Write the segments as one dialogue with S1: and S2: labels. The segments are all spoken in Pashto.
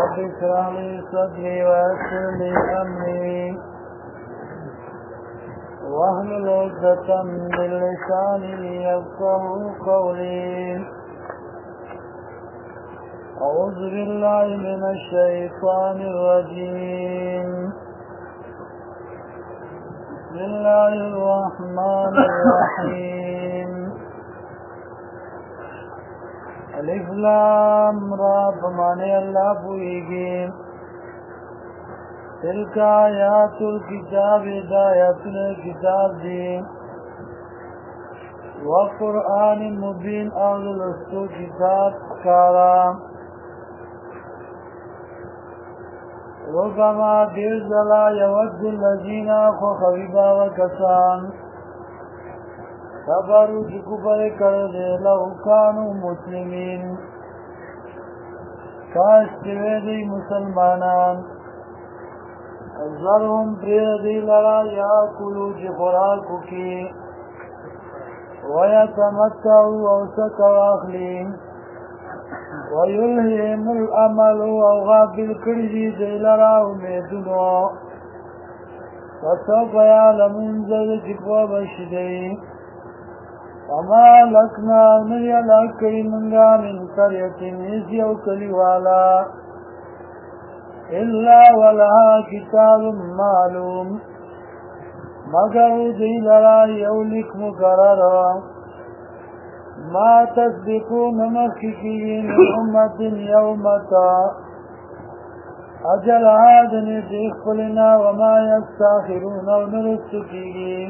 S1: رب اشرح لي صدري ويسر لي أمري واحلل عقدة من لساني يفقهوا قولي. أعوذ بالله من الشيطان الرجيم. بسم الله الرحمن الرحيم. الف لام را بمعنی اللہ پوئیگی. تلک آیات الكتاب ہدایتن کتاب دی وقرآن مبین اغلستو کتاب کارا. ربما دیر زلا یود الذین خوخویبا وکسان کبرو چکو پر کرده لو کانو مسلمین کاشتوی دی مسلمانان ذرهم پریر دی لرا یا کلو چی خوراکو کی ویتمتعو اوسک واخلیم ویلہیم العمل او غافل کردی دی لرا امیدنو فسوف یعلمون زد چکو بشدی. وما لکنا نری لکی منگا من قریت نیزیو کلیوالا الا ولها کتاب معلوم مگر دی لرا یولک مقرر ما تسبقو نمخشی من امت یومتا اجل آدن دیخ قلنا وما یستاخرون ونرسکیگی.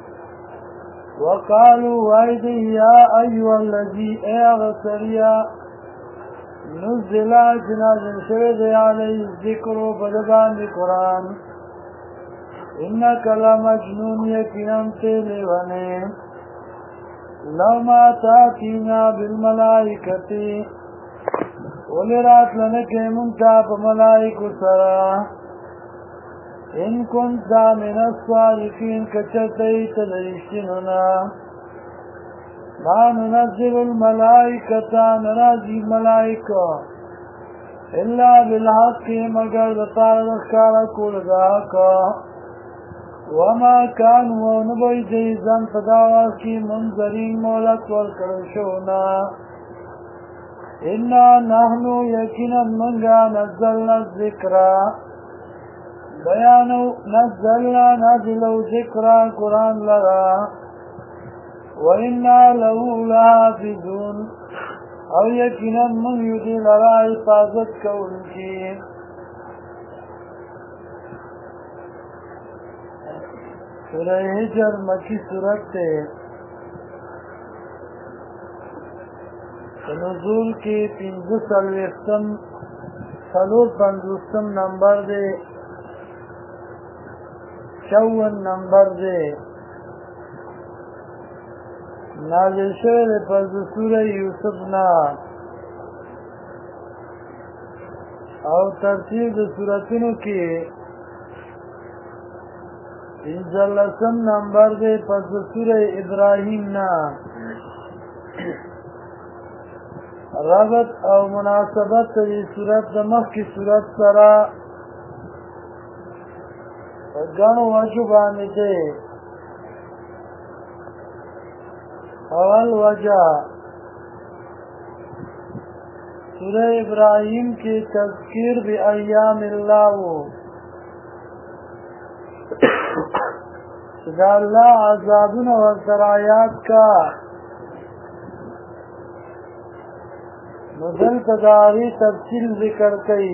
S1: وقالوا وعيدي يا أيها الذي أغسريا نزل جنازل شرد عليه الذكر فلبان القرآن إنك لمجنون يكنم تلوانين لو ما تأتينا بالملائكة ولرات لنك منتاب ملائك سرا ان كنت من الصالحين كشتيت لرشتننا ما ننزل الملائكة ننازي الملائكة إلا بالحق مگر بطار دخارك ولداك وما كانوا نبي جيزان فداواكي منذرين مولت والكرشونا إنا نحن يكنا منغا نزلنا الذكرى بیانو نزلنا نازلو ذکرا قرآن لرا وإنا له لحافظون او یقینا من یدی لرا حفاظت کونکی. سورہ حجر مکی سورت تے نزول کی 350 نمبر دے 54 نمبر دے. نازل شوه پس سورہ یوسف نا او ترتیب د سورتونو کی 53 نمبر دے پس سورہ ابراہیم نا. ربط او مناسبت دی سورت د مخ کی سورت سرا گانو وجو باندې دے. اول وجہ سورہ ابراہیم کی تذکیر بی ایام اللہ دا اللہ عذابن و ذرایات کا نزل تداری تفصیل ذکر کئی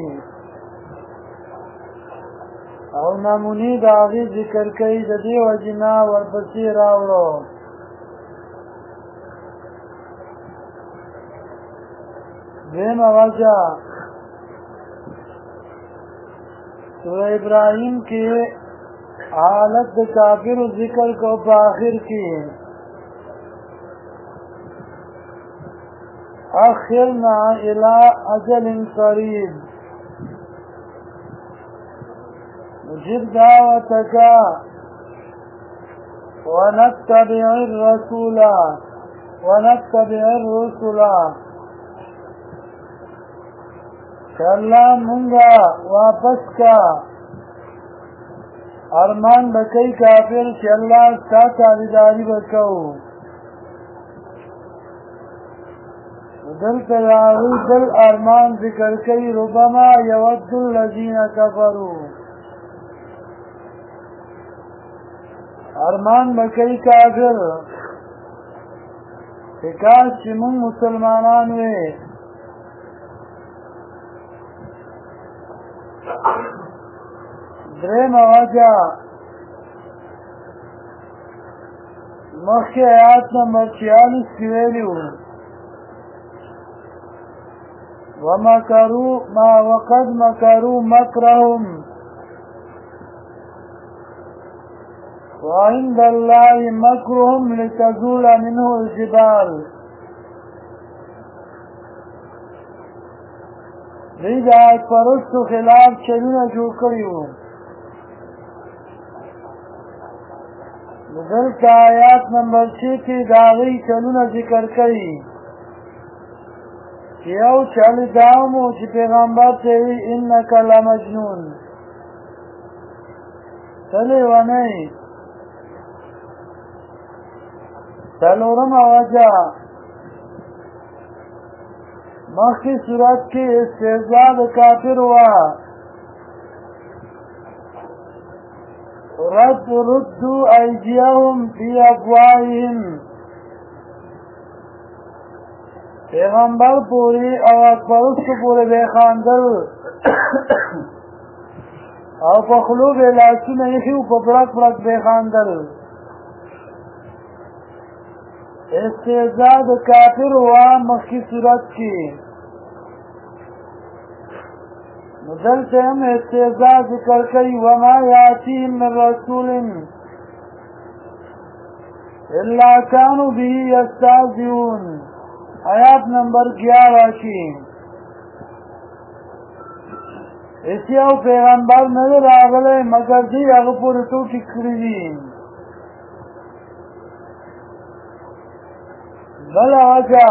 S1: او نمونی داغی ذکر کئی دی وجنا ورپسی راوڑو. دیم وجہ سورہ ابراہیم کی حالت کافر ذکر کو پاخر کی اخرنا الى اجل قریب نجب دعوتك ونتبع الرسول کہ اللہ منگا واپس کا ارمان بکی کافر کہ اللہ ستا تابعداری بکو دل تداغی دل ارمان ذکر کئی ربما یود الذین کفروا ارمان بکی کافر کہ کاش چی من مسلمانان وے درم وجہ مخی آیات نمبر 46 کی ویلیو وَمَكَرُوا مَا وَقَدْ مَكَرُوا مَكْرَهُمْ وَعِنْدَ اللَّهِ مَكْرُهُمْ لِتَزُولَ مِنْهُ الْجِبَالُ دید آیت پرست و خلاف چلونه جو کریو دلتا آیات نمبر 6 کی داغی چلونه ذکر کری یو چل داومو چې پیغمبر تیوی انکا لمجنون تلی ونی تلورم وجہ مخی صورت کی استعزاد کافر ہوا ردو ایدیهم فی افواہهم پیغمبر پوری او اکبرست پوری بے خاندل او پخلو بے لاسو نیخیو پپرک پرک بے خاندل استعزاد کافر ہوا مخی صورت کی مدل سے ہم استعزاد ذکر کئی وما یاتیم من رسول الا کانو بھی یستازیون آیات نمبر 11 کی اسی او پیغمبر نظر آگلے مگر دی اغپور تو ٹکری دی بلا وجہ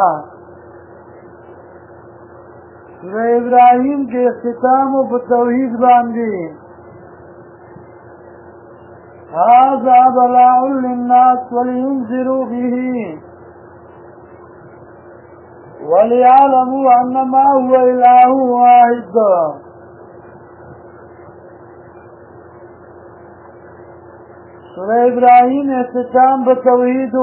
S1: سورہ ابراہیم کے اختتام و بتوحید باندھی هذا بلاء للناس ولينذروا به وَلِيَعْلَمُوا أَنَّمَا هُوَ إِلَٰهٌ وَاحِدٌ سورہ ابراہیم اختتام بتوحید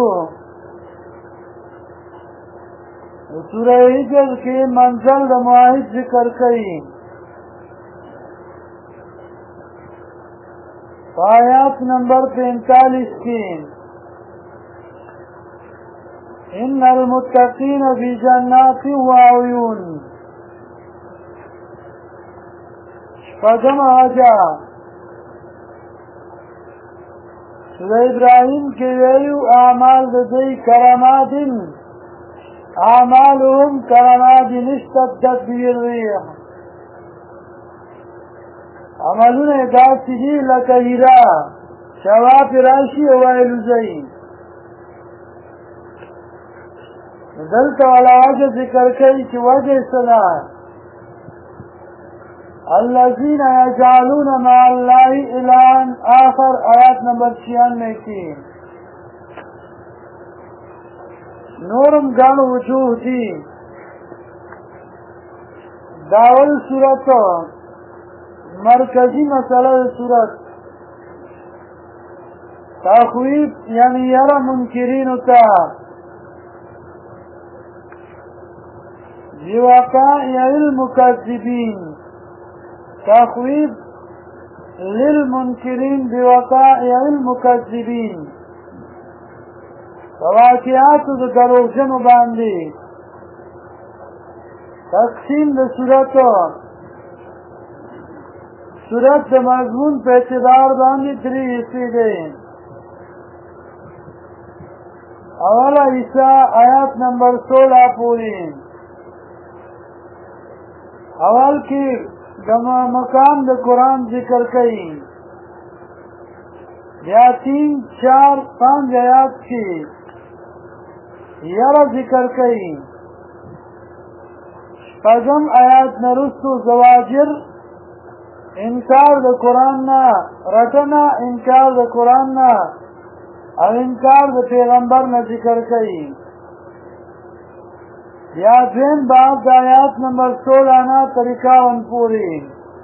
S1: سورہ ہجر کے منزل دا معاہد ذکر کئی آیات نمبر 45 کی ان المتقین فی جنات وعیون شپږم وجہ سورہ ابراہیم کے ویلو اعمال دی کرامات اعمالهم کرامات اشتدت به الريح عملون داسی دی لکه ہیرا شواب راشی ویلو زی دلتا والا وجہ ذکر کئی کہ وجہ سنا الذین یجعلون مع اللہ الہا آخر آیات نمبر 96 کی نورم گان وجوہ دی داول صورت مرکزی مسئلہ صورت تخویف یعنی یرا منکرین تا بوقائع المكذبين تخويف للمنكرين بوقائع المكذبين فواقعات دروغجنو باندې تقسیم د صورت د مضمون په اعتبار باندې درې حصے دي اوله حصہ آیات نمبر 16 پوری اول کی مقام د قرآن ذکر کئی یا 3, 4, 5 آیات کی یرا ذکر کئی پزم آیات نرستو زواجر انکار د قرآن نا رټنا انکار د قرآن نا او انکار د پیغمبر نا ذکر کئی یا دویم باب د آیات نمبر 16 نا طریقہ ون پوری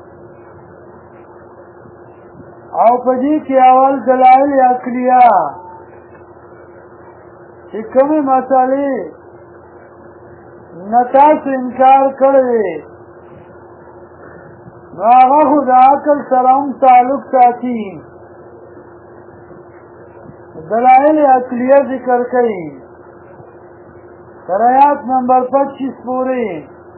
S1: او پدی کی اول دلائل عقلیہ چې کومې مسالې نه تاسو انکار کړی نو هغه خو د عقل سره هم تعلق ساتي دلائل عقلیه ذکر کوي تر آیات نمبر 25 پورې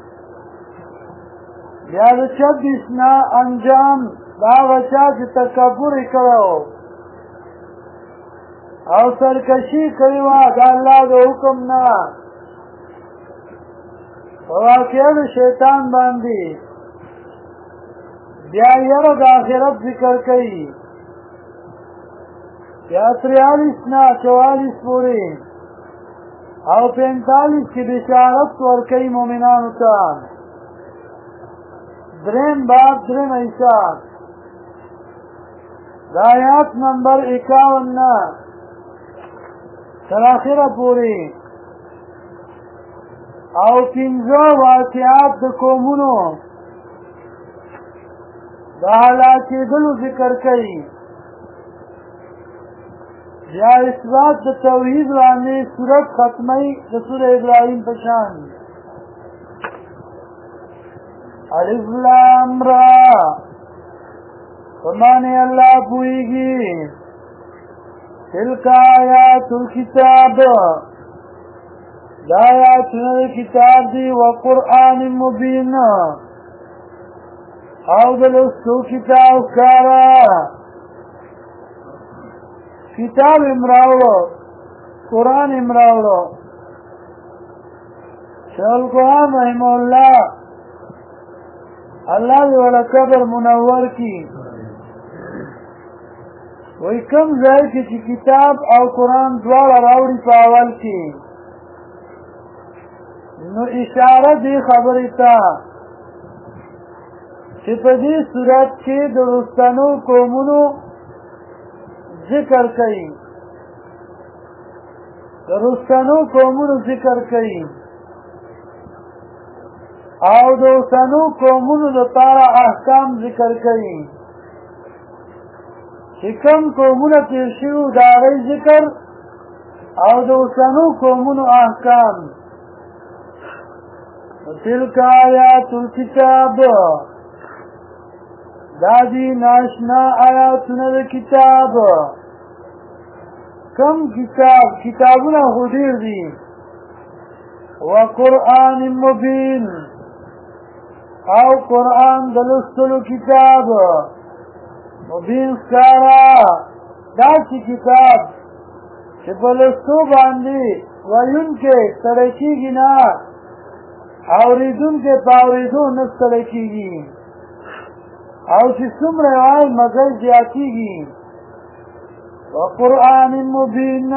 S1: بیا د 26 نه انجام دا وچا چې تکبر کړو او سرکشی کړی وه د الله د حکم نه په واقعه د شیطان باندې بیا یره د آخرت ذکر کوي بیا 43 نه 44 پورې او 45 کې بشارت ورکوي مؤمنانو ته دریم باب دریم ایسا د آیات نمبر 51 نه تر آخره پورې او 15 واقعات د قومونو د هلاکېدلو ذکر کوي بیا اثبات د توحید باندې سورت ختمي د سوره ابراهیم په شان الف لام را فرمانے اللہ پوئیگی تلک آیات الکتاب دا آیاتنا کتاب دی وقرآن مبین او دلستو کتاب کارا کتاب امراولو قرآن امراولو شیخ القرآن رحمه اللہ اللہ دی والا قبر منور کی وی کم ځای کې چې کتاب او قرآن دواړه راوړي په اول کې نو اشاره دی خبرې ته چې په دې صورت کې د رستنو قومونو ذکر کوي د رستنو قومونو ذکر کوي او د رستنو قومونو لپاره احکام ذکر کوي چې کوم قومونه تیر شوي د هغوی ذکر او د اوسنو قومونو احکام تلک آیات الکتاب دا دي ناشنا آیاتونه د کتاب کم کتابونه خو ډېر دي وقرآن مبین او قرآن د لوستلو کتاب مبین سکارا داسی کتاب چې په لوستو باندې ویونکی ستړی کېږي نه اورېدونکی په اورېدو نه ستړی کېږي او چې څومره وایي مزه زیاتېږي وقرآن مبین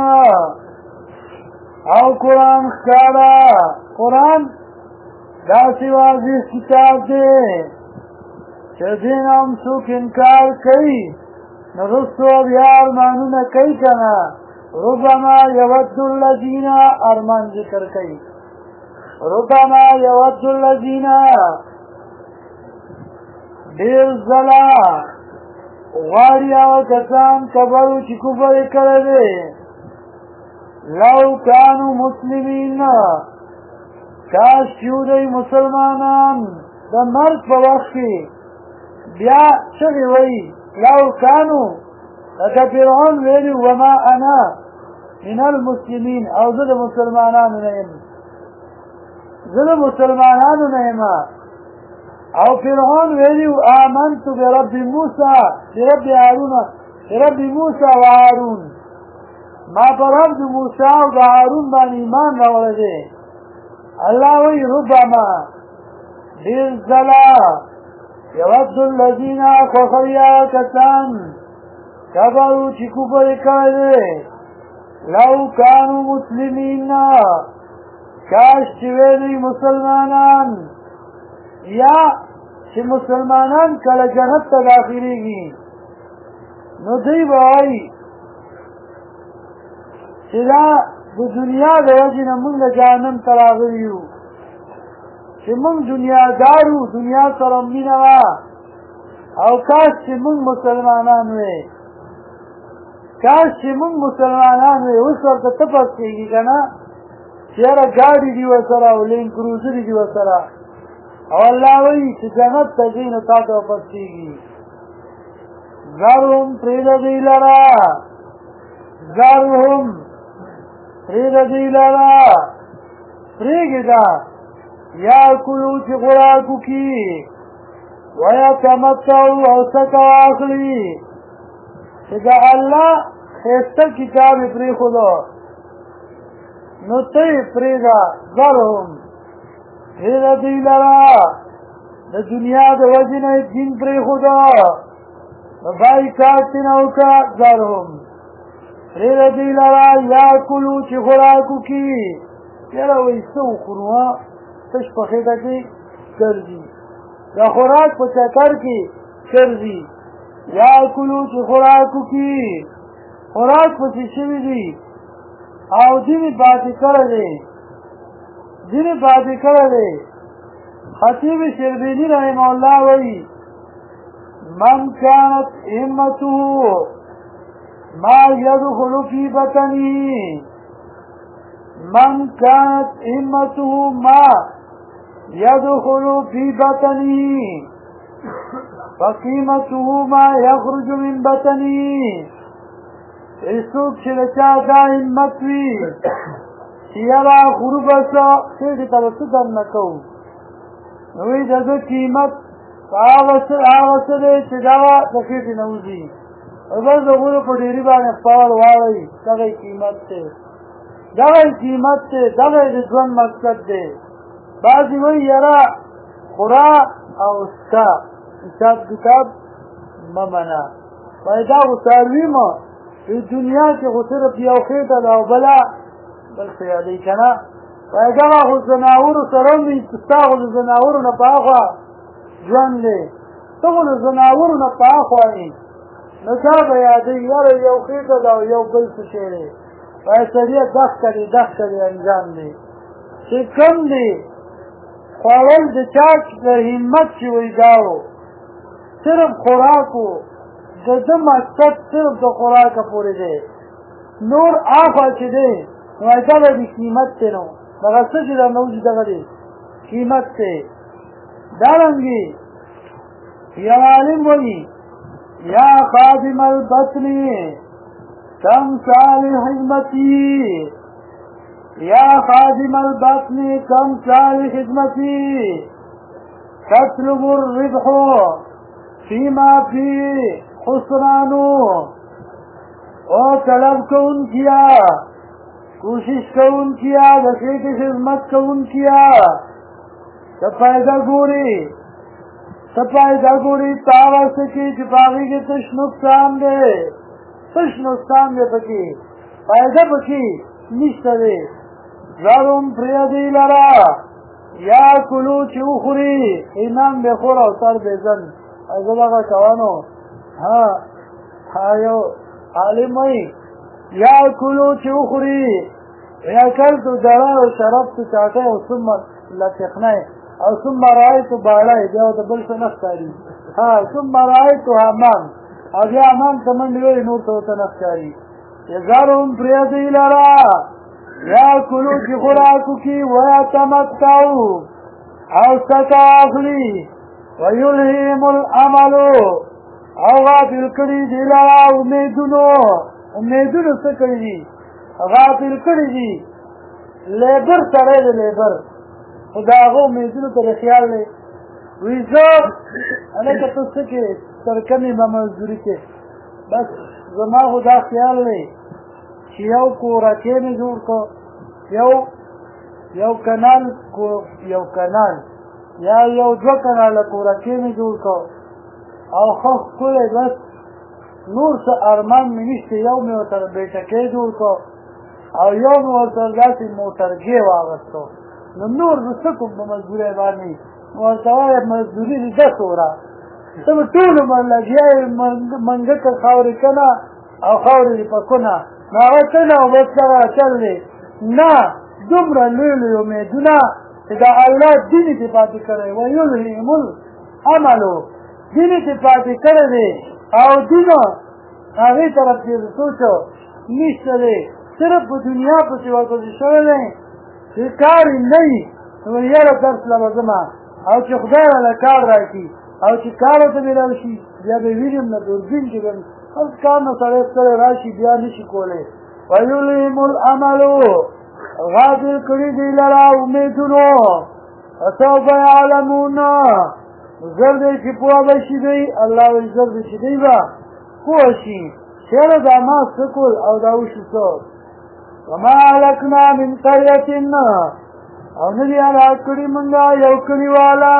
S1: او قرآن ښکاره قرآن داسې واضح کتاب دی چې دین هم څوک انکار کوي نو رستو بیا ارمانونه کوي که نه ربما یود الذین ارمان ذکر کوي ربما یود الذین ډېر ځله غواړي هغه کسان کفرو چې کفر یې کړی دی لو کانو مسلمین کاش چې دوی مسلمانان د مرګ په وخت کې بیا چغې وایي لو کانو لکه فرعون ویلي وما انا من المسلمین او زه د مسلمانانو نه یم زه د مسلمانانو نه یم او فرعون ویلي آمنت برب موسی برب هارون برب موسی و هارون ما په رب د موسی او د هارون باندې ایمان راوړی دی الله وایي ربما ډېر ځله یود الذین خوښوي هغه کسان کفرو چې کفر یې کړی دی لو کانو مسلمین کاش چې وی دوی مسلمانان یا چې مسلمانان کله جنت ته داخليږي نو دوی به وایي چې دا د دنیا د وجې نه موږ جهنم ته راغلي یو چې موږ دنیادار وو دنیا سره مینه وه او کاش چې موږ مسلمانان وې کاش چې موږ مسلمانان وې اوس ورته تپس کېږي که نه چې یاره ګاډي دي ورسره او لین کروزري دي ورسره او الله وایي چې جنت ته ځې نو تا ته واپس کېږي ذرهم پرېږده دوی لره ذرهم پرېږده دوی لره پرېږده یاکلو چې خوراک وکړي ویتمتعو او څکه واخلي چې د الله ښایسته کتاب یې پرېښودو نو ته یې پرېږده ذرهم پرېږده دوی لره د دنیا د وجې نه یې دین پرېښودو نو بایکاټ یې نه وکړه ذرهم پرېږده دوی لره یاکلو چې خوراک وکړي یاره وایي څه وخورو تش په خېټه کې ګرځي د خوراک په چکر کې ګرځي یاکلو چې خوراک وکړي خوراک پسې شوي دي او ځینې پاتې کړی دی ځینې پاتې کړی دی خطیب شربیني رحمه الله وایي من كانت همته ما يدخل في بطنه من كانت همته ما يدخل في بطنه فقيمته ما يخرج من بطنه ایسوک چې د چا دا همت وي چې یاره خورو بسه خېټې ته به څه دننه کوو نو وایي د ده قیمت هغه څه دی چې دغه د خېټې نه وځي او بس د غورو په ډېري باندې خپل واړوي دغه یې قیمت دی دغه یې قیمت دی دغه یې د ژوند مقصد دی بعضې وایي یاره خورا او سکه حساب کتاب مه منه وایي دا خو څاروي مه په دنیا کې خو صرف یو خېټه ده او بله بل څه یادوي که نه وایي دغه خو زناورو سره هم وي ستا خو د زناورو نه په هاخوا ژوند دی ته خو د زناورو نه په هاخوا یې نو دا به یادوي یاره یو خېټه ده او یو بل څه شی دی وایي سړیه دښته دی انجام دی چې کم دی خوړل د چا د همت چې وایي دا و صرف خوراک و د ده مقصد صرف د خوراکه پورې دی نور آخوا چې دی نو وایي دا به د قیمت دی نو دغه څه چې درنه وځي دغه دی قیمت دی دارنګې یو عالم وایي یا خادم البطن کم سال خدمتی یا خادم البطن کم سال خدمتی تطلب الربح فيما فيه خسرانو او طلب کون کیا کوشش کون کیا د خېټې خدمت کون کیا ته فایده ګوري تاوه څه کې چې په هغې کې تش نقصان دی پکې فایده پکې نشته دی ذرهم پرېږدئ لره یاکلو چې وخوري ایمان بې خور او سر بې زن زه دغه کوانو یو عالم وایي یاکلو چې وخوري یاکلتو ضرر و شربتو چاټی او ثم لطخنی او ثم رأیتو باړی بیا ورته بل څه نه ښکاري ثم رأیتو حمام او بیا حمام ته منډې وهي نور ته ورته نه ښکاري ذرهم پرېږدئ لره یاکلو چې خوراک وکړي ویتمتعو او څکه واخلي ویلهیم العملو او غافل کړي دي لره امیدونو څه کړي دي غافل کړي دي لیبر سړی د لیبر خو د هغه امیدونو ته د خیال دی وایي زه هلکه ته څه کې تر کمې به مزدوري کې بس زما خو دا خیال دی چې یو کورکې مې جوړ کړو یو کنال یا یو دوه کناله کورکې مې جوړ کړو او ښه ښکلی بس نور څه ارمان مې نشته یو مې ورته بیټکۍ جوړ کړو او یو مې ورته داسې موټرګی واغېستو نو نور زه څه کوم په مزدورۍ باندې ورته وایه مزدوري دې 10 وره ته به ټول عمر لګیا یې منګکه خاورې کنه او خاورې دې پکونه نو هغه څه نه بس دغه چل دی نه دومره لوی لوی امیدونه چې د الله دین یې پاتې کړی ویلهیم العملو دین یې پاتې کړی دی او دین هغې طرف یې سوچو نشته دی صرف په دنیا پسې ورپسې شوی دی چې کار یې نه وي نو یاره درس له به ځمه او چې خدای راله کار راکړي او چې کار ورته میلاو شي بیا به وینم نه دوربین کې به هر کار نه سړی ستړی راشي بیا نشي کولی ویلهیم العملو غافل کړي دی لره امیدونو فسوف یعلمون زر دی چې پوه به شي دی الله وایي زر دی چې دی به پوه شي چېرې دا ما څه کول او دا وشي څه وما هلکنا من قریة او نه دي هلاک کړي مونږه یو کلیواله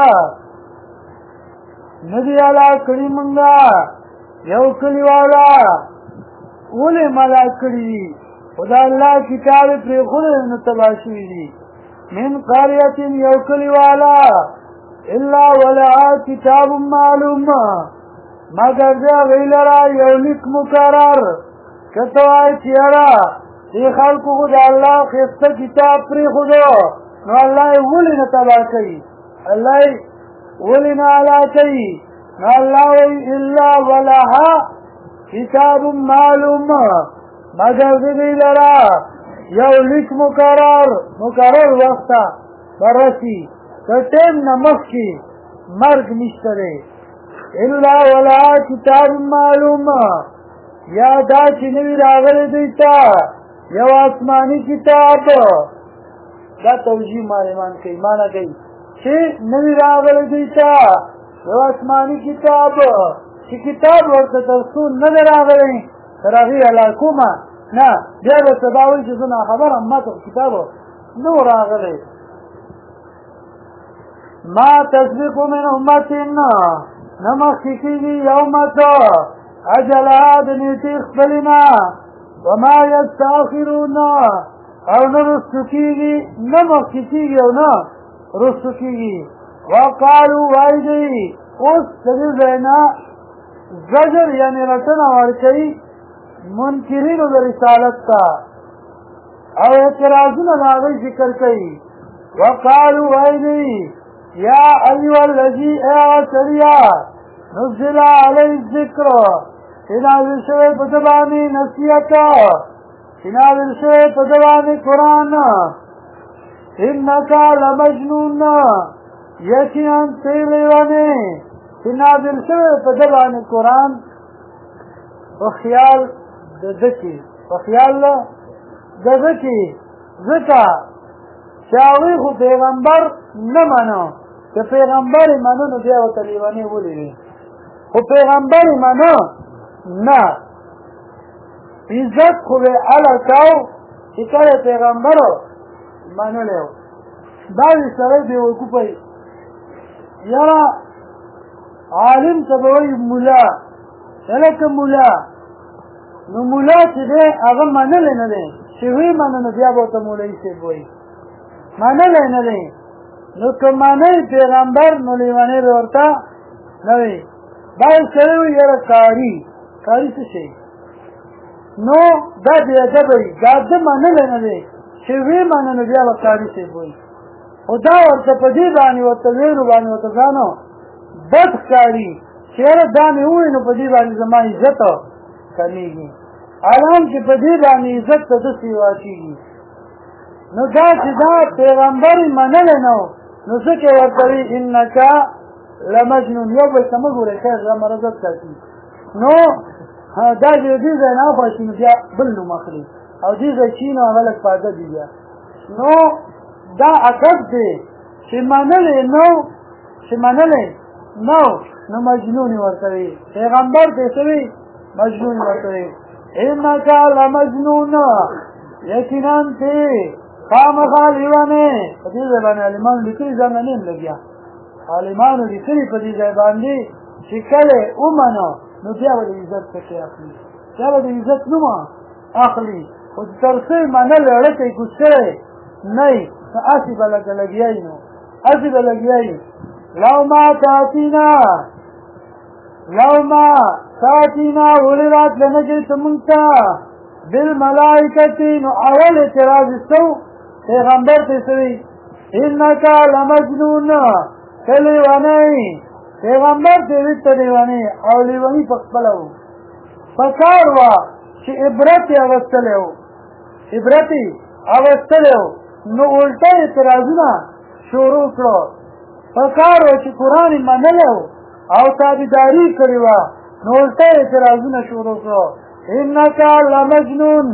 S1: نه دي هلاک کړي مونږه یو کلیواله ولې ملاک کړي دي خو د الله کتاب یې پرېښودی نو تباه شوي دي من قریة یو کلیواله الا ولها کتاب معلوم مگر د هغوی لره یو لیک مقرر که ته وایې چې یاره دې خلکو خو د الله ښایسته کتاب پرېښودو نو الله یې ولې نه تباه کوي الله یې ولې نه هلاک کوي نو الله وایي الا ولها کتاب معلوم مگر د دوی لره یو لیک مقرر وخت ته به رسي که ټیم نه مخکې مرګ نشته دی الا ولها کتاب معلوم یا دا چې نوي راغلی دوی ته یو آسماني کتاب دا توجیه معلمان کوي معنی کوي چې نوي راغلی دوی ته یو آسماني کتاب چې کتاب ورته تر څو نه دی راغلی تر هغې هلاکومه نه بیا به سبا وایي چې زه ناخبره ما ته کتاب نه و راغلی ما تسبق من امت نه مخکې کېږي یو امت اجلها د نیټې خپلې نه وما یستاخرون او نه رستو کېږي نه مخکې کېږي او نه رستو کېږي وقالو وایي دوی اوس د دې ځای نه زجر یعنې رټنه ورکوي منکرینو د رسالت ته او اعتراضونه د هغوی ذکر کوي وقالو وایي دوی یا ایها الذي سړیا نزل علیه الذکر چې نازل شوی په ده باندې نصیحت چې نازل شوی په ده باندې قرآن انک لمجنون یقینا ته لیونی چې نازل شوی په ده باندې قرآن په خیال د ده کې په خیال د ده کې ځکه چې هغوی خو پیغمبر نه منو که پیغمبر یې منو نو بیا ورته لیونی ولې وي خو پیغمبر یې منو نه عزت خو به هله کو چې کله پیغمبر منلی و بعضې سړی بېوقوفه یاره عالم ته به وایي ملا هلکه ملا نو ملا چې دی هغه منلی نه دی چې وی منو نو بیا به ورته مولوي صاحب وایي منلی نه دی نو که منی پیغمبر نو لیونی به ورته نه وي بعضې سړی وایي یاره کاري څه شی نو دا بېادبه وي دا ده منلی نه دی چې وی منو نو بیا به کاري صاحب وایي خو دا ورته په دې باندې ورته ویلو باندې ورته ځانو بد ښکاري چې یاره دا مې ووایي نو په دې باندې زما عزت کمیږي حالان چې په دې باندې عزت ته داسې واچېږي نو دا چې دا پیغمبر یې منلی نه و نو ځکه یې ورته وي انک لمجنون یو بل ته مه ګورئ خیر دا مرضت ساتي نو دا چې دې ځای نه خوښي نو بیا بل نوم اخلي او دې ځای چې نو هغه لږ په ادب وي بیا نو دا ادب دی چې منلی نو نو مجنون یې ورته وي پیغمبر ته څه وي مجنون یې ورته وي انک لمجنون یقینا ته خامخا لیونی په دې ځای باندې عالمانو لیکلي ځان نه یم لګیا عالمانو لیکلي په دې ځای باندې چې کله ومنو نو بیا به د عزت څخه اخلي بیا به د عزت نوم اخلي خو تر څو یې منل اړه کوي کوڅری نه نو هسې به لکه لګیایي نو هسې به لګیایي لو ما تاتینا ولرات لنجل تمنتا بالملائکتی. نو اول اعتراض استو پیغمبر تسوی انکا لمجنون تلیوانی، پیغمبر تیوی تلیوانی او لیوانی پخپلو پکاروا چه عبرتی اغسطلیو نو الٹا اعتراضونا شروع کرو. پکاروا چه قرآن منلیو او تابداری کریوا نو الٹا اعتراضونا شروع کرو. انکا لمجنون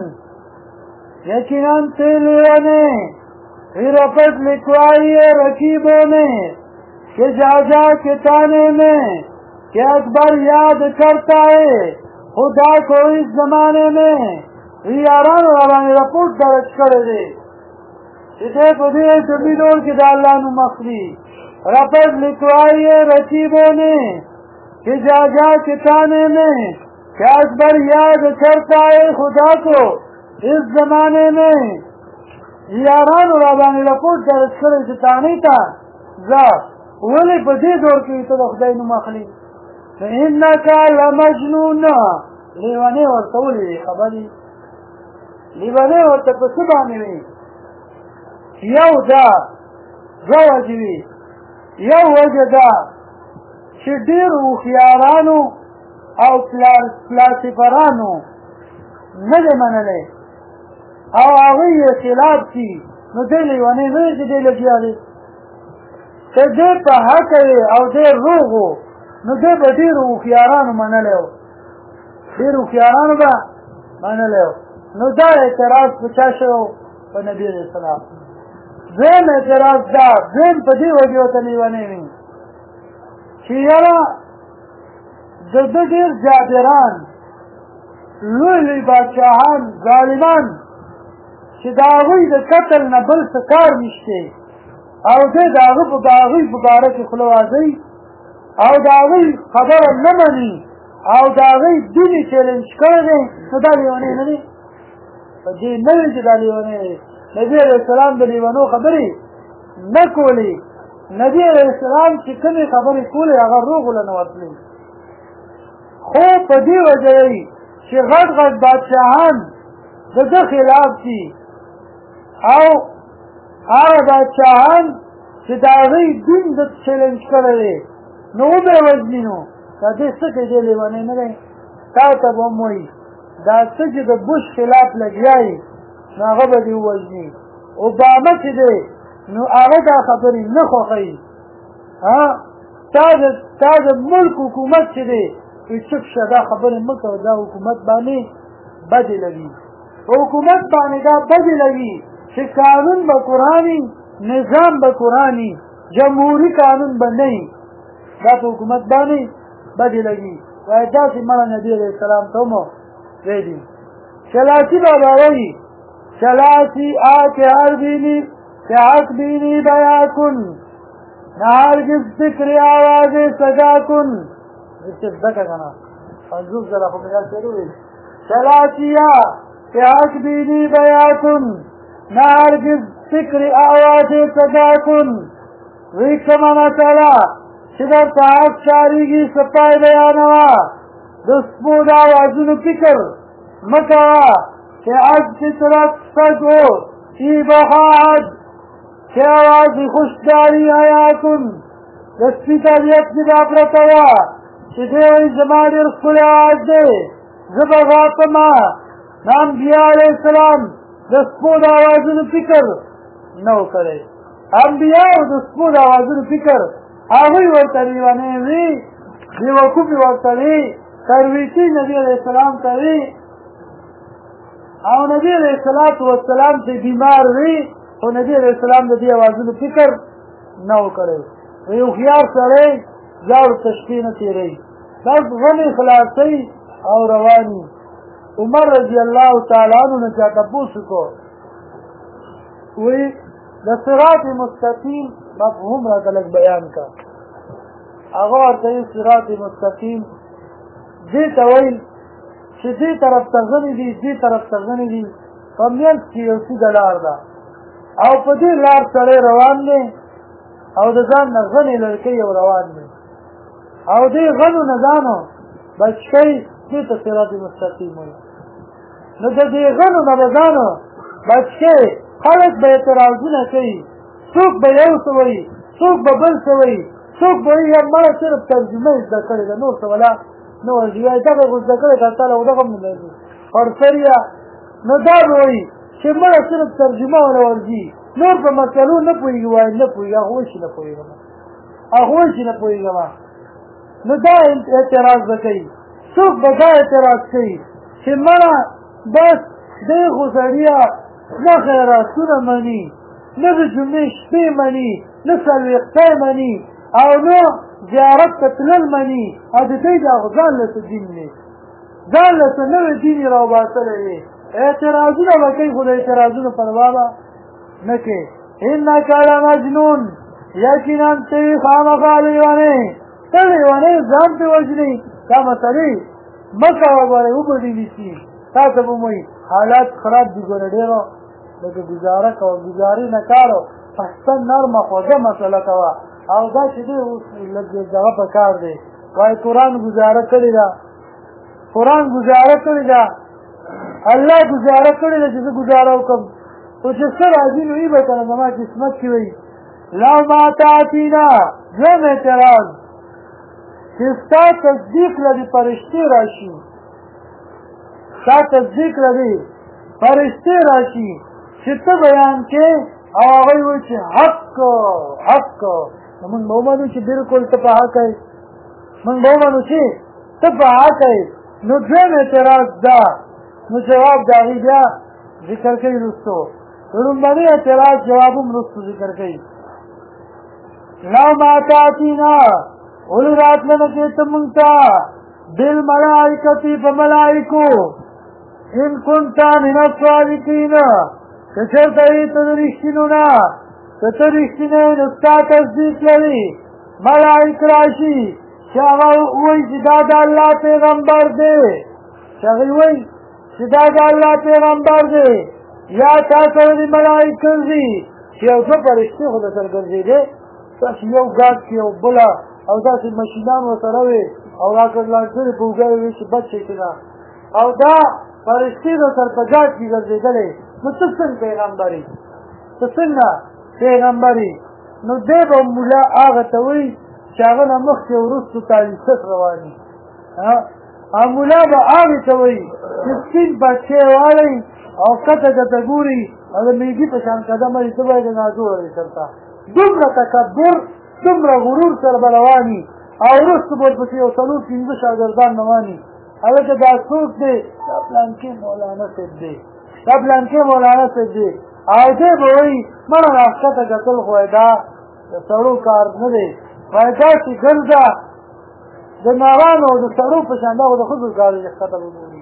S1: یقیناً تلیوانی رفت لکوائی رکیبوں میں کہ جا جا کے تانے میں کہ اکبر یاد کرتا ہے خدا کو اس زمانے میں. یاران والا رپورٹ درج کرے دے اسے خودی سبیلون کی دا اللہ نو مخلی رفت لکوائی رکیبوں نے کہ جا جا کے تانے میں کہ اکبر یاد کرتا ہے خدا کو اس زمانے میں. یاران رابانی رپورٹ درج کرے ستانی تا زا ولی پا دی دور کی تو خدای نو مخلی. انکا لمجنون لیوانے ورطولی خبری لیوانے ورطا پسبانی وی یو دا زوجوی یو وجه دا چه دیر وخیارانو او پلاسفرانو نده منلی او آغی خلاف کی نو دی لیوانی نوی چه دی لگیالی چه دی پا حقی او دی روغو نو دی با دیرو خیارانو منلیو دیرو خیارانو با منلیو. نو دا اعتراض پچا شو پا نبی علیہ السلام. زین اعتراض دا زین پا دی وجیو تا لیوانی وی چه یرا دو دیر جابران لولی بادشاہان ظالمان چې د هغوی د قتل نه بل څه کار نشته او دی د هغه په هغوی په باره کې خوله وازوي او د هغوی خبره نه مني او د هغوی دین یې چیلنج کړی دی نو دا لیونی نه دی. په دې نه وي چې دا لیونی دی. نبي علیه السلام د لیونو خبرې نه کولې. نبي علیه السلام چې کومې خبرې کولې هغه روغ له نه ورتلې. خو په دې وجه یې چې غټ غټ بادشاهان د ده خلاف دي او هغه بادشاهان چې د هغوی دین د چیلنج کړی دی نو وبه یې وژني. نو دا دې څه کوي دی لیونی نه دی. تا ته به هم وایي دا څه چې د بوش خلاف لګیا یي نو هغه به دې ووژني. اوباما چې دی نو هغه دا خبرې نه خوښوي. تا د ملک حکومت چې دی چپ شه دا خبرې مه کوه دا حکومت باندې بدې لګي. حکومت باندې دا بدې لګي چې قانون به قرآني نظام به قرآني جمهوري قانون به نه وي دا په حکومت باندې بدې لګي. وایي داسې مړه نبي علیه السلام ته هم ویلي. شلاسی بابا وایي شلاسی آکے هر بینی که حق بینی بیا کن نه هرگز فکر آواز سگا کن. اسے دکا کنا حضور ذرا خو میرا شروع ہے شلاسیا کہ حق بینی بیا کن نہ ہرگز فکر آواز سگا کن. ویکما مسئلہ شدر تحق شاریگی سپای بیانوا دسپود آوازن فکر مکوا کہ عد کی طرف سگ ہو ای بخواہد کہ آوازی خوشداری آیا کن دسپی تاریت ندا پرتوا چې دوی زما ډېر ښکلی آواز دی زه به غاپمه. د انبیا علیه السلام د سپو د آوازونو فکر نه و کړی. انبیاو د سپو د آوازونو فکر هغوی ورته لیونی وي بېوقوفې ورته وي ترویتي نبي علیه السلام ته وي او نبي علیه السلام چې بیمار وي خو نبي علیه السلام د دې آوازونو فکر نه و کړی. وی هوښیار سړی زاړو تشکې نه تېروي بس غلی خلاصوي او رواني. عمر رضی الله تعالی عنہ نه چا تپوس وکړو وی د صراط مستقیم مفهوم راته لږ بیان کا. هغه ورته صراط مستقیم دې ته وایي چې دې طرف ته ځنې دي دې طرف ته ځنې دي په منځ کې یو سیده لار ده او په دې لار سړی روان دی او د ځان نه غنې لړکۍ او روان دی او دې غنو نه ځانو بچ کوي دې ته صراط مستقیم وایي نو د دې غنو نه به ځانو بچ کوي خلک به اعتراضونه کوي څوک به یو څه وایي څوک به بل څه وایي څوک به وایي مړه صرف ترجمه یې زده کړې ده نور څه ولا نه ورځي وایي دغه خو زده کړې ده تعالی او دغه هم نه لري فرسریا نو دا به وایي چې مړه صرف ترجمه ولا ورځي نور په مسلو نه پوهېږي وایي نه پوهېږي هغه وایي چې نه پوهېږم هغه وایي چې نه پوهېږم نو دا اعتراض به کوي څوک به دا اعتراض کوي چې مړه بس دی خو سړیه نه خیراتونه مني نه د جمعې شپې مني نه څلوېښتی مني او نه زیارت ته تلل مني او د دوی دا خو ځان له څه دین دی ځان له څه نوی دین یې راوباسلی دی اعتراضونه به کوي خو د اعتراضونو پروا به نه کوي انک لمجنون یقینا ته خامخا لیونی ته لیونی ځان پې وژنې دا مسلې مه کوه ګورې وبډې نیسي تا ته به وایي حالات خراب دي ګوره ډېرو لکه ګزاره کوه ګزارې نه کارو پښتن نرمه خوږه مسله کوه او دا چې دی اوس لږ دغه په کار دی وایي قرآن ګزاره کړې ده قرآن ګزاره کړې ده الله ګزاره کړې ده چې زه ګزاره وکړم خو چې څه راځي نو یې به که نه زما قسمت کې وایي لو ما تاتینا دویم اعتراض چې ستا تصدیق لدې فرشتې راشي ستا تصدیق لدې فرشتې راشي چې ته بیان کې او هغوی وایي چې حق نو موږ به ومنو چې بلکل ته په حق یې موږ به ومنو چې ته په حق یې نو دویم اعتراض ده نو جواب د هغې بیا ذکر کوي وروستو لومړني اعتراض جواب هم وروستو ذکر کوي لو ما تاتینا ولې راتلنه کې ته موږ ته بالملائکتي په ملائکو ان كنت من الصادقین که چېرته یې ته د رښتینو نه که ته رښتینی نو ستا تصدیق لري ملائک راشي چې هغه وایي چې دا د الله پیغمبر دی چې هغوی وایي چې دا د الله پیغمبر دی یا تا سره د ملائک ګرځي چې یو دوه فرشتې خو درسره ګرځېدې تاسو یو ګاډ کې یو بله او داسې مشینان ورسره وې او راکړلان کړي په اوږه یې وې چې بد شي که نه او دا فرشتې درسره په ګاډ کې ګرځېدلې نو ته څنګه پیغمبر یې ته څنګه پیغمبر یې نو دی به ملا هغه ته وایي چې هغه نه مخکې وروستو تالیست رواني او ملا به هغې ته وایي چې سپین بچی واړئ او کته کته ګوري او د میږي په شان قدمه یې ته باید ناجوړه دی سرته دومره تکبر دومره غرور سره به رواني او وروستو به ورپسې یو څلور پنځه شاګردان رواني هلکه دا څوک دی دا پلانکې مولانا صاحب دی دا پلانکې مولانا صاحب دی او دی به وایي مړه راښکته کتل خو دا د سړو کار نه دی وایي داسې ګرځه د نارانو او د سړو په شان دا خو د ښځو کار دی چې ښکته به ګوري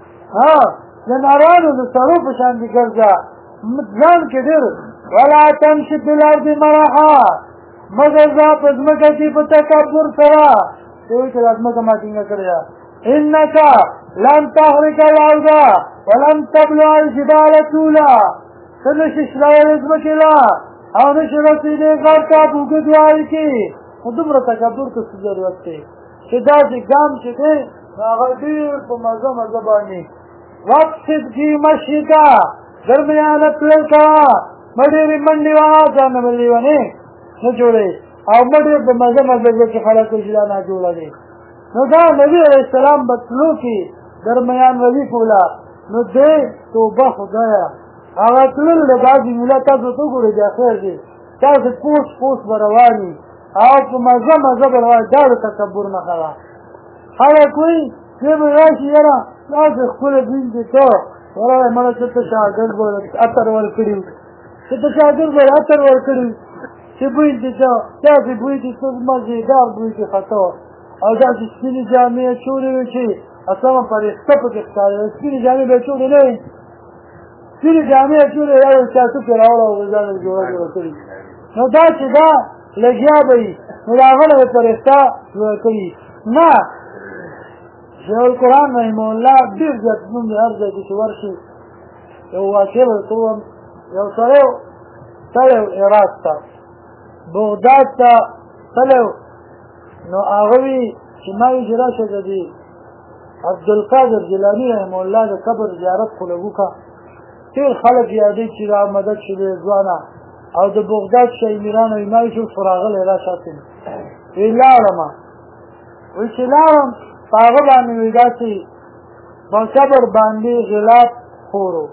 S1: د نارانو د سړو په شان دي ګرځه ځان کې ډېر ولا تمشي فی الارض مرحا مګر ځه په ځمکه کې په تکبر سره دی وایي چې دا ځمکه ما ټینګه کړې ده انک لن تخرق الارض ولن تبلع الجبال طولا ته نشي شلولی ځمکې لا او نشي رسېدی غر ته په اوږدوالي کې خو دومره تکبر ته څه ضرورت دی چې داسې ګام چې دی هغه ډېر په مزه مزه باندې واقصد فی مشیک درمیانه تلل کوه مه ډېرې منډې وهه ځان نه به لیونې نه جوړې او مه ډېر په مزه مزه ځه چې خلک وایي چې دا ناجوړه دی نو دا نبي علیه السلام به تلو کې درمیان وزي کوله نو دی توبه خدایه هغه تلل د بعضې ملا تاسو ته وګورئ دا خیر دی تاسې پوس پوس به رواني او په مزه مزه به رواني دا د تکبر نښه ده خلک وایي دی به راشي یاره داسې ښکلی دین دی ته وراله مړه چې ته شاګرد به عطر ورکړي چې ته شاګرد به عطر ورکړي چې بوی دې ته داسې بوی دې څه مزېدار بوی دې خطا او داسې سپینې جامې اچولې وې چې سمه فرښته پکې ښکارېده سپینې جامې به اچولې نه وې سپینې جامې اچولې یا یو چاسو پرې راوړه او ځان یې جوړه کړي نو دا چې دا لګیا به وي نو د هغه نه به فرښته جوړه کړي نه شیخ القرآن رحمه الله ډېر زیات نوم دی هر ځای کې چې ورشي یو واقع به درته ووایم یو سړی عراق ته بغداد ته تلو نو هغه وي چې ما وي چې راشه د دې عبدالقادر جیلاني رحمه الله د قبر زیارت خو لږ وکړه ډېر خلک یادوي چې را مدد شو دی ځوانه او د بغداد شاه امیران وایي ما وي چې اوس خو راغلی راشه وی لاړمه وی چې لاړم په هغه باندې وی داسې په قبر باندې غلاف خور و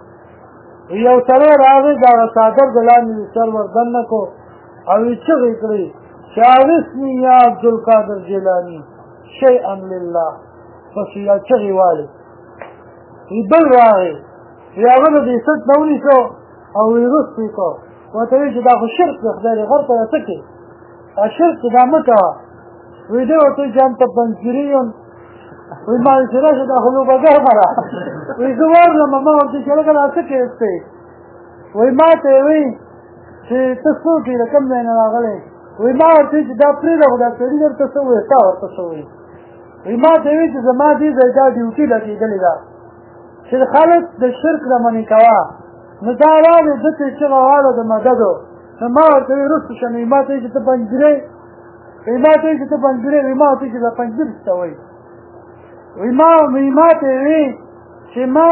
S1: یو سړی راغی د هغه څادر د لاندې سر ور دننه کړو او یې چغې کړې چې اغثني یا عبدالقادر جیلاني شیئا لله بس یا چغې والې وی بل راغی وی هغه د دې سټ نه ونیسو او وی رستی کړو ورته وی چې دا خو شرک دی خدای دې غر ته څه کې شرک دا مه کوه وی دی ورته چې انت پنځګري یم وی ما چې راشه دا خو لوبه ګرمه ده وی زه ورغلم ما ورته چې لکه دا څه کې دی وی ما ته وی چې ته څوک یې د کوم ځای نه راغلی وی ما ورته چې دا پرېږده خو دا سړي درته څه وویل تا ورته څه وویل وی ما ته وی چې زما دې ځای دا ډیوټي لګېدلې ده چې خلک د شرک نه منې کوه نو دا راغې ده ته چغه واله د مددو نو ما ورته وی رسته شم وی ما ته وی چې ته پنجګرې وی ما ته وی چې ته پنجګرې وی ما ورته وی چې دا پنجګر څه ته وایي وی ما ته وی چې ما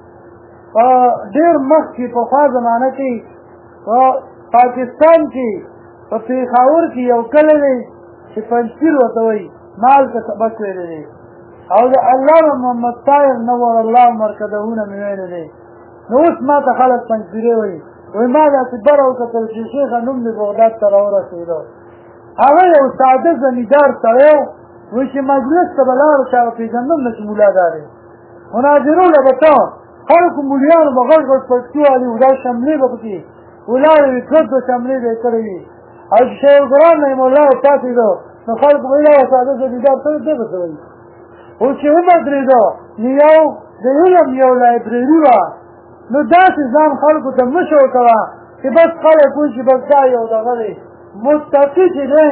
S1: ډېر مخکې پخوا زمانه کې په پاکستان کې په پېښور کې یو کلی دی چې پنجپیر ورته وایي ما هلته سبق ویلی دی او د علامه محمد طاهر نور الله مرکزهونه مې ویلی دی نو اوس ما ته خلک پنجپیرې وایي وایي ما داسې بره وکتل چې شیخه نوم مې بغداد ته راورسېدو هغه یو ساده زمیندار سړی و وایي چې مجلس ته به لاړو چا به پېژندم نه چې ملا دا دی مناظرونه به ته خلکو مولیانو به غټ غټ پټکي والي وو دا شملې به پکې ولاړې وي کلک به شملې به یې کړې وي او چې شیخ القرآن رحمه الله پاڅېدو نو خلکو به ویل هغه ساده زمیندار ته دی به څه وایي اوس چې ودرېدو نو یو د علم یو لایبرري وه نو داسې ځان خلکو ته مه شو کوه چې بس خلک وایي چې بس دا یو دغه دی متقي چې دی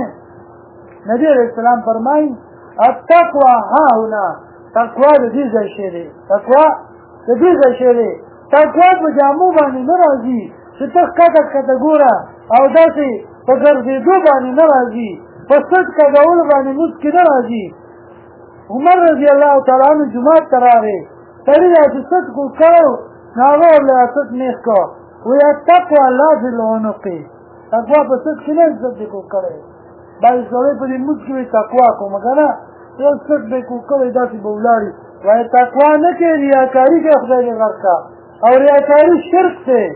S1: نبی علیه السلام فرمایي التقوى هاهنا تقوا د دې ځای شی دی تقوا د دې ځای شی دی تقوا په جامو باندې نه راځي چې ته ښکته ښکته ګوره او داسې په ګرځېدو باندې نه راځي په سټ کږولو باندې لمونځ کې نه راځي عمر رضی الله تعالی عنه جومات ته راغی سړي داسې سټ کړو نو هغه ورله سټ نیغ کړو وایي التقوى لا فی العنق تقوا په سټ کې نه سټ دې کړی بعضې سړی په دې لمونځ کې وایي تقوا کومه که نه یو سټ به یې کړی داسې به ولاړي وایي تقوا نه کوي ریاکاري کوي خدای دې غرق کا او ریاکاري شرک دی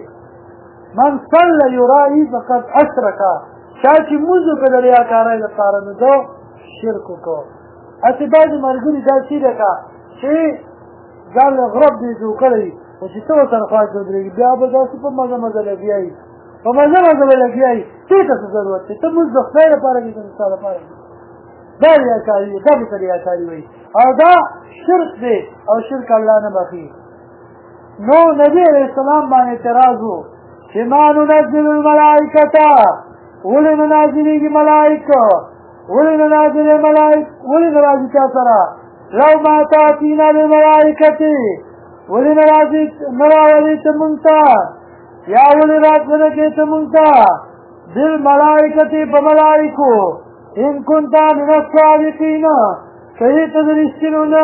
S1: من صلی یرائي فقد اشرکه چا چې لمونځ وکړه د ریاکارۍ لپاره نو ده شرک وکړو هسې بعضې ملګري داسې ده که چې ځان له غرب دې جوړ کړی خو چې ته ورسره خوا کې ودرېږي بیا به داسې په مزه مزه لګیا یي په مزه مزه به لګیا یي دې ته څه ضرورت دی ته لمونځ د خدای لپاره کوي که د ستا لپاره دا ریاکاري دی دا ورته ریاکاري وایي او دا شرک دی او شرک الله نه بخي نو نبي علیه السلام باندې اعتراض و چې ما ننزل الملائکته ولې نه نازلېږي ملائکه ولې نه نازلې ملائکه ولې نه راځي چا سره لو ما تاتینا بالملائکته ولې نه راولې ته مونږ ته یا ولې راتللی کې ته مونږ ته بالملائکته په ملائکو ان كنت من الصادقین کهی ته د رښتینو نه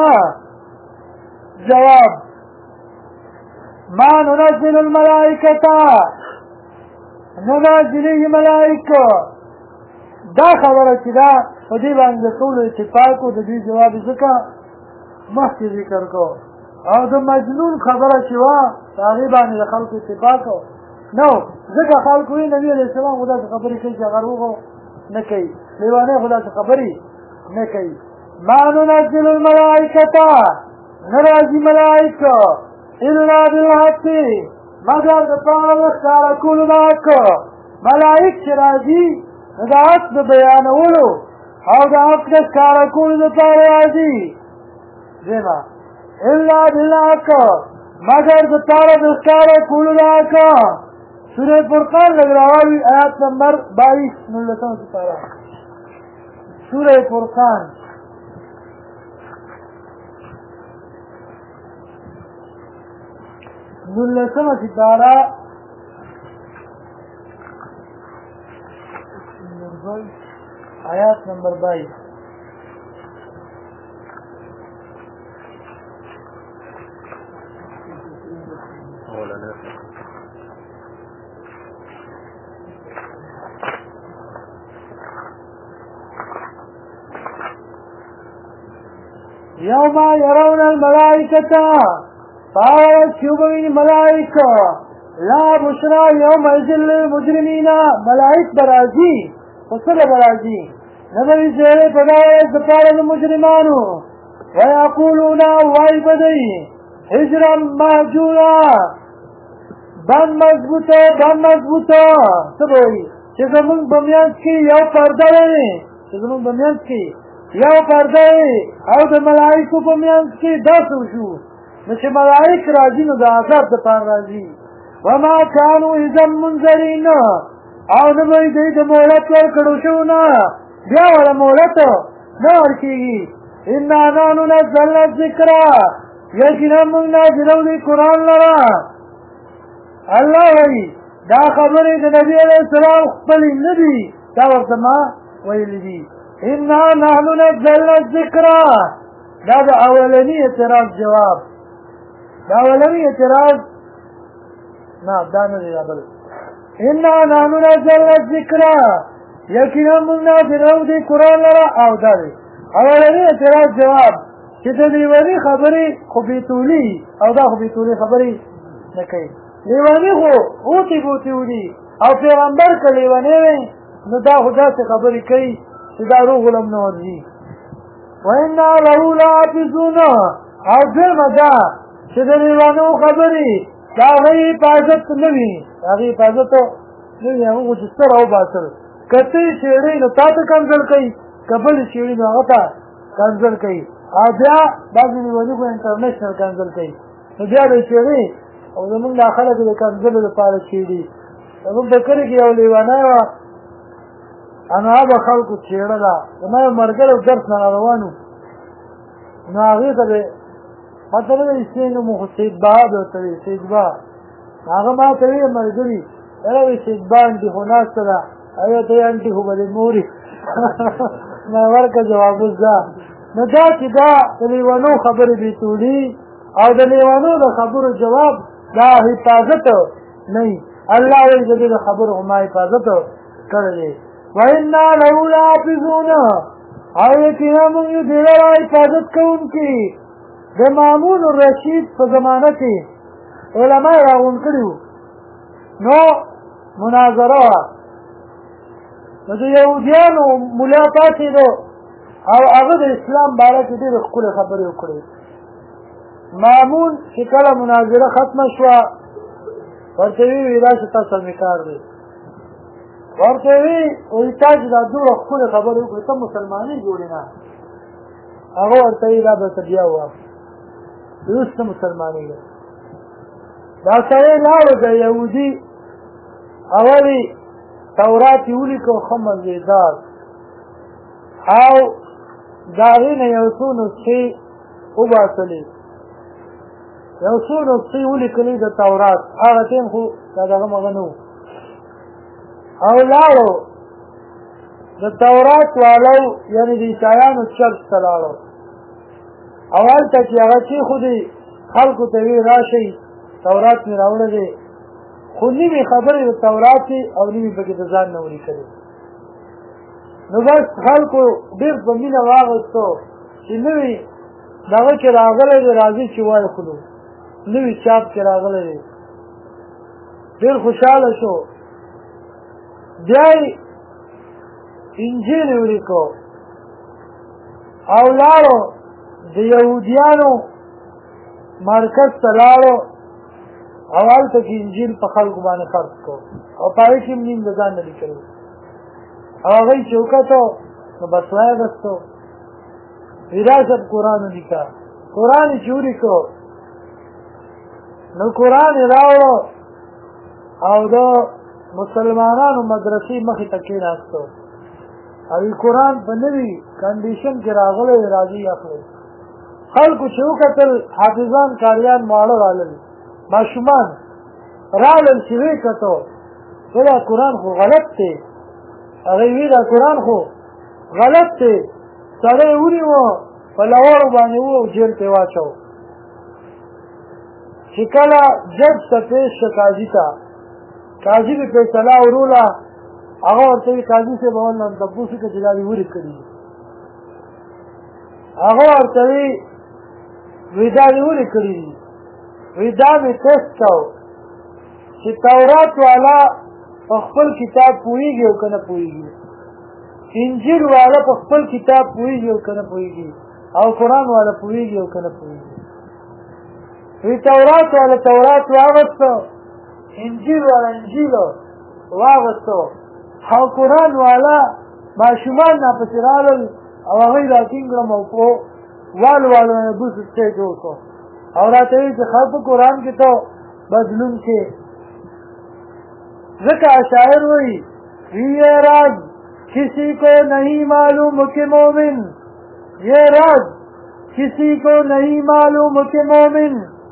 S1: جواب ما ننزل الملائکته نه نازلېږي ملائکه دا خبره چې دا په دې باندې د ټولو اتفاق و د دې جواب یې ځکه مخکې ذکر کو او د مجنون خبره چې وه په هغې باندې د خلکو اتفاق نو ځکه خلکو وایي نبي علیه السلام خو داسې خبرې کوي چې هغه روغ نه کوي لیوانۍ خو داسې خبرې نه کوي ما ننزل الملائکته نه راځي ملائکه الا بالحق مگر د پاره د ښکاره کولو د حق ملائک چې راځي نو د حق د بیانولو او د حق د ښکاره کولو دپاره راځي زما الا بالحق مگر د پاره د ښکاره کولو د حق سورة فرقان لگ راوی آیات نمبر 22 نلسم سپارہ سورة فرقان نلسم سپارہ آیات نمبر 22. يوم يرون الملائكة فاولت شوبين ملائكة لا بشرى يومئذ للمجرمين ملائك برازي فصل برازي نبي زيري فداوة زفار المجرمان ويقولون واي بدي حجرا مهجورا بان مضبوطا سبوي چزمون بمیانس کی یو پرده وی چزمون بمیانس کی یو پرده او د ملائکو بمیانس کی داسو شو نچه ملائک راجی نو دا عذاب دا پان راجی وما کانو ازم منظرین او نبوی دی دا مولت ورکڑو شونا بیا والا مولت نورکیگی انا نانو نزلنا ذکرہ یقینا من نازلو دی قرآن لرا اللہ وی دا خبری دا نبی علیہ السلام خپلی ندی دا وقت ما ویلی دی انا نحن نزلنا الذکرہ دا دا اولنی اعتراض جواب دا اولنی اعتراض نا دا ندی دا بل انا نحن نزلنا الذکرہ یقینا من نازلو دی قرآن لرا او دا دی اولنی اعتراض جواب چې د لیونی خبرې خو بیتولی او دا خو بیتولی خبرې نه کوي لیونی خو اوتی بوتی ودي او پیغمبر که لیونی وي نو دا خو داسې خبرې کوي چې دا روح غلم نه ورځي وانا له لحافظون او دویمه دا چې د لیونو خبرې د هغې حفاظت نه وي د هغې حفاظت نه وي هغه خو چې سر وباسل که ته یې شیړې نو تا ته کنځل کوي که بل یې شیړي نو هغه ته کنځل کوي او بیا بعضې لیوني خو انټرنیشنل کنځل کوي نو بیا به یې شیړې او زمونږ دا خلک د کنځلو لپاره شیړي زمونږ په کلي کې یو لیونی وه نو هغه خلکو څېړله زما یو ملګری درس نه روان و نو هغې ته به ما ته نه وایي سې نوم خو سیدبها به ورته وایي سیدبها هغه ما ته وایي ملګري یاره وایي سیدبها انټي خو ناسته ده هغې ته یې انټي خو به دې موري ما ورکړه جواب اوس دا نو دا چې دا د لیونو خبرې بیتولي او د لیونو د خبرو جواب دا حفاظت نه وي الله وایي د دې د خبرو خو ما حفاظت کړی دی وَإِنَّا لَهُ لَحَافِظُونَ او یقینا موږ یو د لره حفاظت کوونکي د مامون الرشید په زمانه کې علما یې راغونډ کړي وو نو مناظره وه نو د یهودیانو ملا پاڅېدو او هغه د اسلام باره کې ډېرې ښکلې خبرې وکړې مامون چې کله مناظره ختمه شوه ورته ویې راشي تاسو مې کار دی ورته وایي تا چې دا دومره ښکلې خبرې وکړې ته مسلمانۍ جوړې نه هغه ورته وایي دا به ته بیا ووایه اوس ته مسلمانېږه دا سړی لاړو د یهودي اول یې تورات یې ولیکه ښه مزېدار او د هغې نه یو څو نسخې وباسلې یو څو نسخې ولیکلې د تورات هغه ټیم خو دا دغه مغه نه و او لاړو د تورات والو یعنې د عیسایانو چرچ ته لاړو او هلته چې هغه چې خو دې خلکو ته ویې راشئ تورات مې راوړی دی خو نیمې خبرې د تورات دي او نیمې پکې د ځان نه ولیکلې نو بس خلکو ډېر په مینه واغېستو چې نوي دغه کې راغلی دی راځي چې وایخلو نوي چاپ کې راغلی دی ډېر خوشحاله شو بیا یې انجیل یې ولیکو او لاړو د یهودیانو مرکز ته لاړو او هلته کې انجیل په خلکو باندې خرڅ کړو او په هغې کې هم نیم د ځان نه لیکلي او هغه یې چې وکتو نو بس واغېستو وایي راشه قرآن ولیکه قرآن یې چې ولیکو نو قرآن یې راوړو او د مسلمانانو مدرسې مخې ته کېناستو او قرآن په نوي کنډیشن کې راغلی راځي اخلي خلکو چې وکتل حافظان کاریان ماړه رالل ماشومان رالل چې ویې کتو دا قرآن خو غلط دی هغه وی دا قرآن خو غلط دی سړی ونیو په لوړو باندې و جیل ته واچو چې کله جج ته پیش شه قاضي ته قاضي به فیصله وروله هغه ورته وي قاضي صاحب اول نه تپوس وکړه چې دا دې ولې کړي هغه ورته وي دا دې ولې کړي دي وی دا مې ټیسټ کو چې تورات والا په خپل کتاب پوهېږي او که نه پوهېږي انجیل والا په خپل کتاب پوهېږي او که نه پوهېږي او قرآن والا پوهېږي او که نه پوهېږي وی تورات والا تورات واغسته انجیل والا انجیل واغسته او قرآن والا ماشومان ناپسې رالل او هغه یې راټینګ کړم او په والو نه بوس سټیج جوړ کړو اور آتے ہیں کہ خلق قرآن کی تو بدلون کے ذکر شاعر ہوئی یہ راز کسی کو نہیں معلوم کہ مومن یہ راز کسی کو نہیں معلوم کہ مومن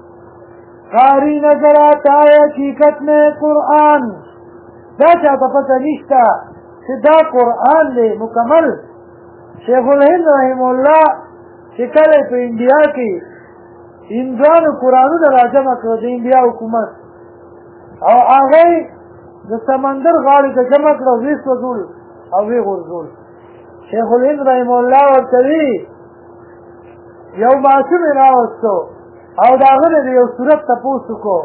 S1: قاری نظر آتا ہے حقیقت میں قرآن دا چاہتا پتہ نشتا کہ دا قرآن لے مکمل شیخ الہند رحم اللہ شکل پہ انڈیا کی هندوانو قرآنونه راجمع کړه د انډیا حکومت او هغه د سمندر غاړې ته جمع کړه ویې سوځول او ویې غورځول شیخ الهند رحم الله ورته وي یو ماشوم یې راوستو او د هغه نه د یو صورت تپوس وکړو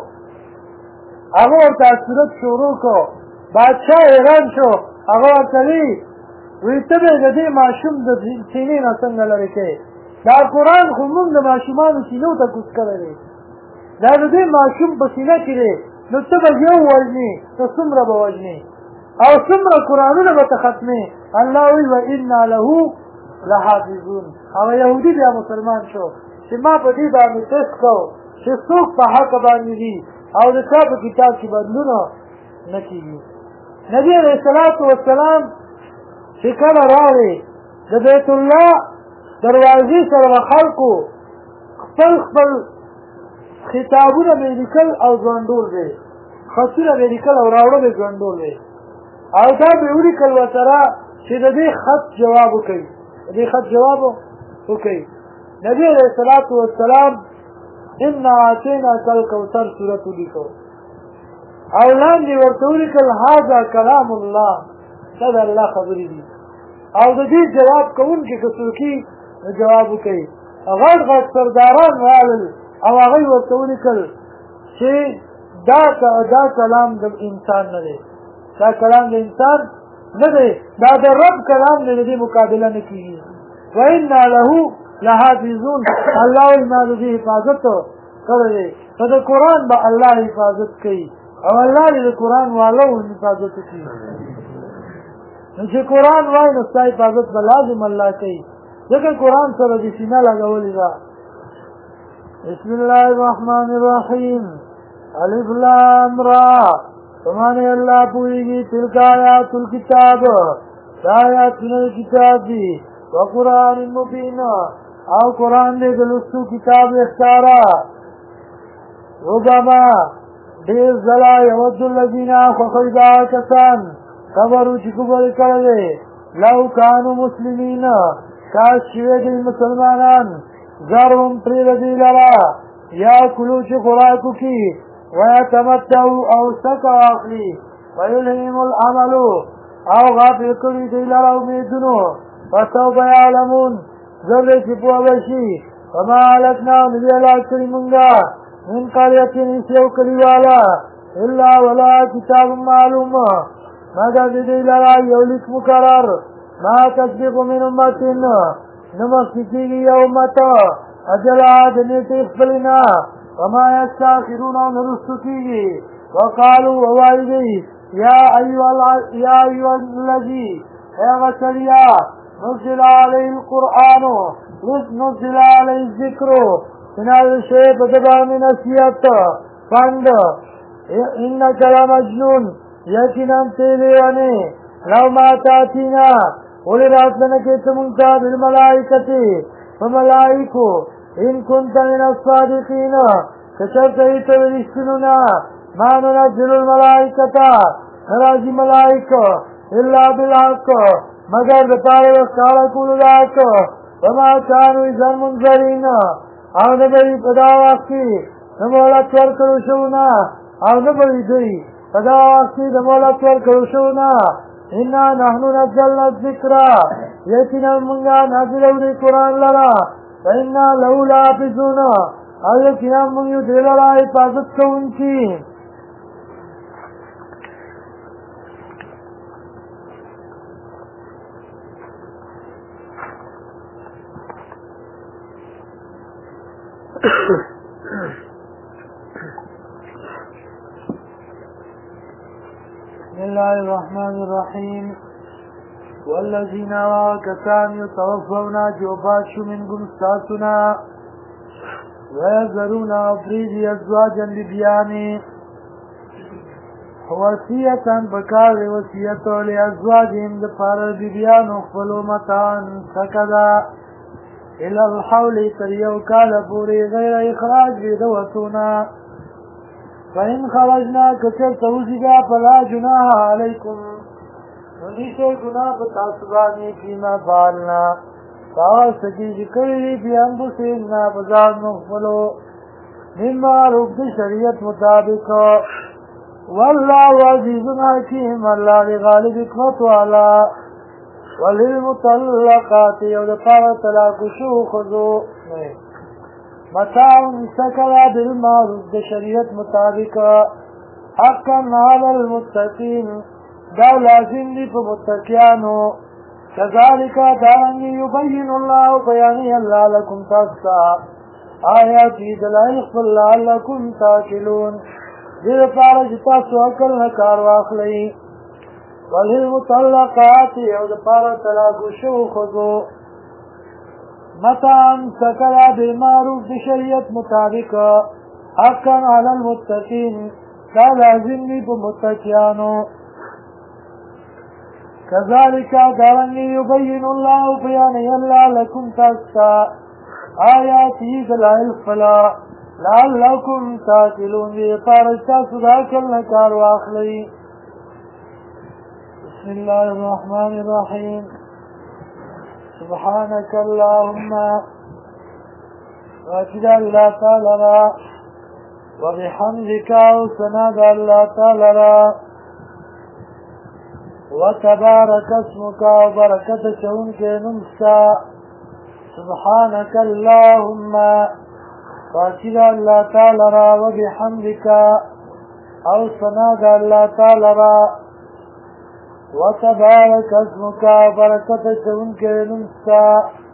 S1: هغه ورته صورت شروع کړو بادشاه حیران شو هغه ورته وي وایي ته به د دې ماشوم د سینې نه څنګه لرې کوې دا قرآن خو موږ د ماشومانو سینو ته کوز کړی دی دا د دې ماشوم په سینه کې دی نو ته به یو وژنې ته څومره به وژنې او څومره قرآنونه به ته ختمې الله وایي وإنا له لحافظون هغه یهودي بیا مسلمان شو چې ما په دې باندې ټیسټ کړو چې څوک په حق باندې دي او د چا په کتاب کې بدلونه نه کېږي نبي علیه الصلاة والسلام چې کله راغی د بیت الله دروازې سره خلکو خپل خپل خطابونه به لیکل او ځوانډول به خطونه به لیکل او راوړل به ځوانډول به او دا به ولیکل ورسره چې د دې خط جواب وکړي د دې خط جواب وکړي نبي علیه الصلاة والسلام انا اعطیناک الکوثر سورت ولیکو او لاندې ورته ولیکل هذا کلام الله دا د الله خبرې دي او د دې جواب کوونکي که څوک جواب وکړي غټ غټ سرداران راغلل او هغوی ورته ولیکل چې دا کلام د انسان نه دی دا کلام د انسان نه دی دا د رب کلام دی د دې مقابله نه کېږي وإنا له لحافظون الله وایي ما د دې حفاظت کړی دی نو د قرآن به الله حفاظت کوي او الله دې د قرآن والو حفاظت کوي نو چې قرآن وایي نو ستا حفاظت به لازم الله کوي ځکه قرآن سره د سینه لګولې ده بسم الله الرحمن الرحیم الف لام را تمہارے اللہ پوئیگی تلک آیات الکتاب آیاتنا کتاب دی وقرآن مبین او قرآن دے دلستو کتاب اختارا ربما دیر زلا یود الذین خخیدہ کسان خبرو چکو بری کردے لو کانو مسلمین کاش شوی دی مسلمانان ذرهم پرید دی لرا یا کلو چی خوراکو کی ویتمتعو او سکا آخلی ویلهم العملو او غافل کری دی لرا امیدنو فسوف یعلمون ذر چپو بشی وما علتنا نبی اللہ کری منگا من قریتین اسیو کری والا الا ولا کتاب معلوم مگر دی لرا یولک مقرر ما تسبق من امتن نمسکیگی یا امت اجلا دنیت اخبرنا وما يستاخرون ونرسكيه وقالوا ووالدي يا أيها الذي غسليا نزل عليه القرآن نزل عليه الذكر من هذا الشيء فتبع من نسيت فاند إنك لمجنون يكنا تيليواني لو ما تاتينا ولرات لنا كتمنك بالملائكة فملائكو إن كنت من الصادقين كشرت إيتو ما ننزل الملائكة نراجي ملائكة الا بالحق مگر دپاره وښکاره کولو د حق وما کانو اذا منذرین او نه به وي په دا وخت کې د مهلت ورکړو شوو نه او نه به وي دوی په دا وخت کې د مهلت ورکړو شوو نه انا نحن نزلنا الذکر یقینا مونږه نازلوو دې قرآن لره فانا له لحافظون او یقینا مونږ یو دې لره حفاظت کوونکي بسم الله الرحمن الرحيم والذين وكسان يتوفون جوفات شو منكم ستاسنا ويذرون أفريد أزواجا ببيان وصية بكار وصية لأزواجهم دفار ببيان اخفلوا متاعا سكدا إلى الحول تريو كال پوری غیر اخراج بدوتونا فإن خرجنا كثير توزيقا فلا جناح عليكم نديشه گناہ بتاسبانی فيما فعلنا فاول سکی ذکری بانفسنا بزاد مغفلو مما رب شریعت مطابق والله عزيز حكيم الله لغالب حکمت والا وللمطلقات ودفار طلاق شو خذو متاع سكرا بالمعروف بشريعت مطابق حقا على المتقين دا لازم دي فمتقيانو كذلك دارنگي يبين الله بياني الله لكم تاسا آياتي دلائل لعلكم تاكلون دي فارج تاسو اكل نكار واخلي وللمطلقات او دفار طلاق شو خذو متاعا سكرا بالمعروف بشريعت مطابق حقا على المتقين دا لازم دي فمتقيانو كذلك دارنگي يبين الله بياني الله لكم تاسا آياتي دلائل فلا لعلكم تاكلون دي فارجتا صداكل نكار واخلي بسم الله الرحمن الرحيم سبحانك اللهم وأشهد أن لا تعالى وبحمدك وسناد الله تعالى وتبارك اسمك وبركة شونك نمسا سبحانك اللهم وأشهد أن لا تعالى وبحمدك أو سناد الله تعالى وتبارك اسمك وبركة شونك نمسا